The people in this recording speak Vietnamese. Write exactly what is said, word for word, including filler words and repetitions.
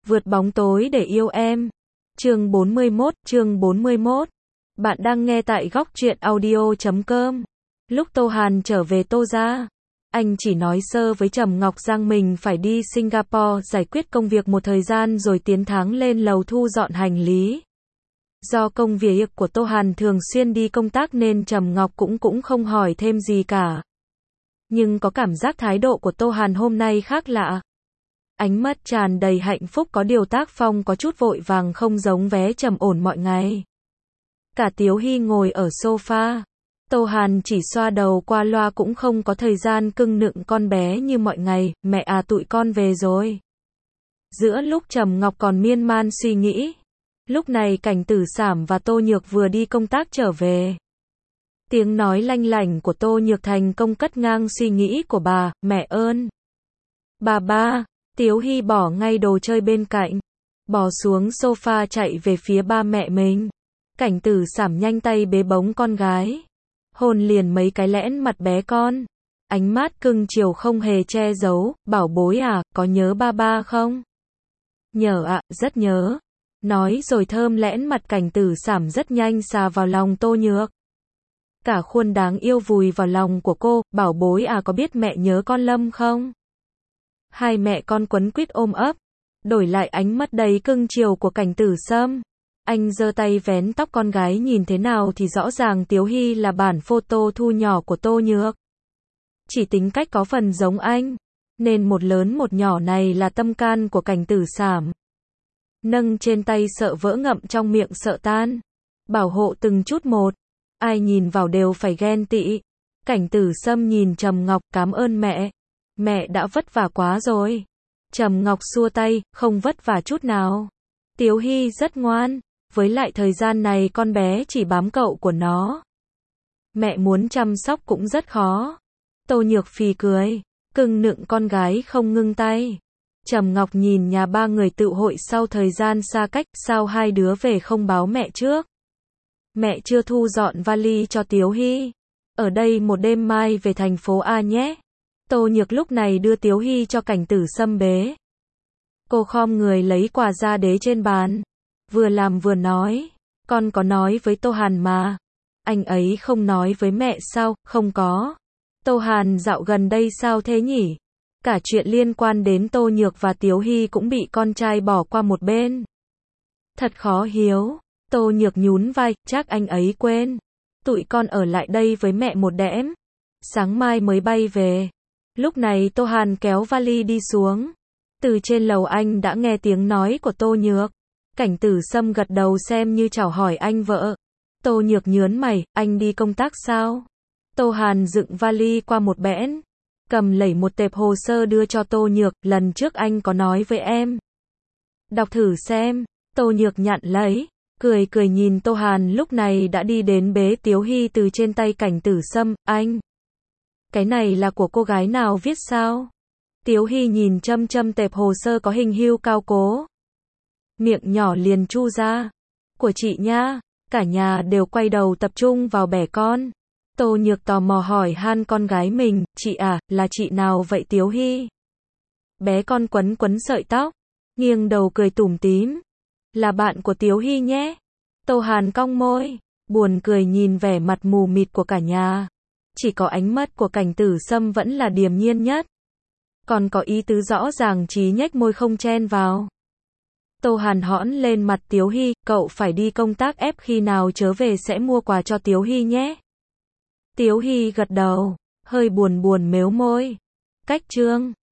Vượt bóng tối để yêu em. Chương bốn mươi mốt, chương bốn mươi mốt. Bạn đang nghe tại góc truyện audio chấm com. Lúc Tô Hàn trở về Tô gia, anh chỉ nói sơ với Trầm Ngọc Giang mình phải đi Singapore giải quyết công việc một thời gian rồi tiến tháng lên lầu thu dọn hành lý. Do công việc của Tô Hàn thường xuyên đi công tác nên Trầm Ngọc cũng cũng không hỏi thêm gì cả. Nhưng có cảm giác thái độ của Tô Hàn hôm nay khác lạ. Ánh mắt tràn đầy hạnh phúc, có điều tác phong có chút vội vàng, không giống vé trầm ổn mọi ngày. Cả Tiếu Hy ngồi ở sofa. Tô Hàn chỉ xoa đầu qua loa, cũng không có thời gian cưng nựng con bé như mọi ngày. Mẹ à, tụi con về rồi. Giữa lúc Trầm Ngọc còn miên man suy nghĩ, lúc này Cảnh Tử Sảm và Tô Nhược vừa đi công tác trở về. Tiếng nói lanh lảnh của Tô Nhược thành công cắt ngang suy nghĩ của bà. Mẹ ơn. Bà ba. Tiếu Hy bỏ ngay đồ chơi bên cạnh, bò xuống sofa chạy về phía ba mẹ mình. Cảnh Tử Sảm nhanh tay bế bống con gái, hôn liền mấy cái lẽn mặt bé con, ánh mắt cưng chiều không hề che giấu. Bảo bối à, có nhớ ba ba không? Nhớ ạ, à, rất nhớ. Nói rồi thơm lẽn mặt Cảnh Tử Sảm rất nhanh xà vào lòng Tô Nhược. Cả khuôn đáng yêu vùi vào lòng của cô. Bảo bối à, có biết mẹ nhớ con Lâm không? Hai mẹ con quấn quýt ôm ấp, đổi lại ánh mắt đầy cưng chiều của Cảnh Tử Sâm. Anh giơ tay vén tóc con gái, nhìn thế nào thì rõ ràng Tiếu Hy là bản photo thu nhỏ của Tô Nhược. Chỉ tính cách có phần giống anh, nên một lớn một nhỏ này là tâm can của Cảnh Tử Sảm. Nâng trên tay sợ vỡ, ngậm trong miệng sợ tan. Bảo hộ từng chút một, ai nhìn vào đều phải ghen tị. Cảnh Tử Sâm nhìn Trầm Ngọc, cảm ơn mẹ. Mẹ đã vất vả quá rồi. Trầm Ngọc xua tay, không vất vả chút nào. Tiếu Hy rất ngoan, với lại thời gian này con bé chỉ bám cậu của nó. Mẹ muốn chăm sóc cũng rất khó. Tô Nhược phì cười, cưng nựng con gái không ngưng tay. Trầm Ngọc nhìn nhà ba người tụ hội sau thời gian xa cách, sao hai đứa về không báo mẹ trước? Mẹ chưa thu dọn vali cho Tiếu Hy. Ở đây một đêm, mai về thành phố A nhé. Tô Nhược lúc này đưa Tiếu Hy cho Cảnh Tử Sâm bế. Cô khom người lấy quà ra đế trên bàn, vừa làm vừa nói, con có nói với Tô Hàn mà. Anh ấy không nói với mẹ sao? Không có. Tô Hàn dạo gần đây sao thế nhỉ? Cả chuyện liên quan đến Tô Nhược và Tiếu Hy cũng bị con trai bỏ qua một bên. Thật khó hiểu. Tô Nhược nhún vai, chắc anh ấy quên. Tụi con ở lại đây với mẹ một đêm, sáng mai mới bay về. Lúc này Tô Hàn kéo vali đi xuống. Từ trên lầu anh đã nghe tiếng nói của Tô Nhược. Cảnh Tử Sâm gật đầu xem như chào hỏi anh vợ. Tô Nhược nhớn mày, anh đi công tác sao? Tô Hàn dựng vali qua một bẽn, cầm lẩy một tệp hồ sơ đưa cho Tô Nhược. Lần trước anh có nói với em, đọc thử xem. Tô Nhược nhận lấy, cười cười nhìn Tô Hàn lúc này đã đi đến bế Tiếu Hy từ trên tay Cảnh Tử Sâm. Anh, cái này là của cô gái nào viết sao? Tiếu Hy nhìn chăm chăm tệp hồ sơ có hình hưu cao cố, miệng nhỏ liền chu ra. Của chị nha. Cả nhà đều quay đầu tập trung vào bẻ con. Tô Nhược tò mò hỏi han con gái mình, chị à, là chị nào vậy Tiếu Hy? Bé con quấn quấn sợi tóc, nghiêng đầu cười tủm tím. Là bạn của Tiếu Hy nhé. Tô Hàn cong môi, buồn cười nhìn vẻ mặt mù mịt của cả nhà. Chỉ có ánh mắt của Cảnh Tử Sâm vẫn là điềm nhiên nhất. Còn có ý tứ rõ ràng, chí nhếch môi không chen vào. Tô Hàn hõn lên mặt Tiếu Hy, cậu phải đi công tác ép, khi nào trở về sẽ mua quà cho Tiếu Hy nhé. Tiếu Hy gật đầu, hơi buồn buồn mếu môi. Cách chương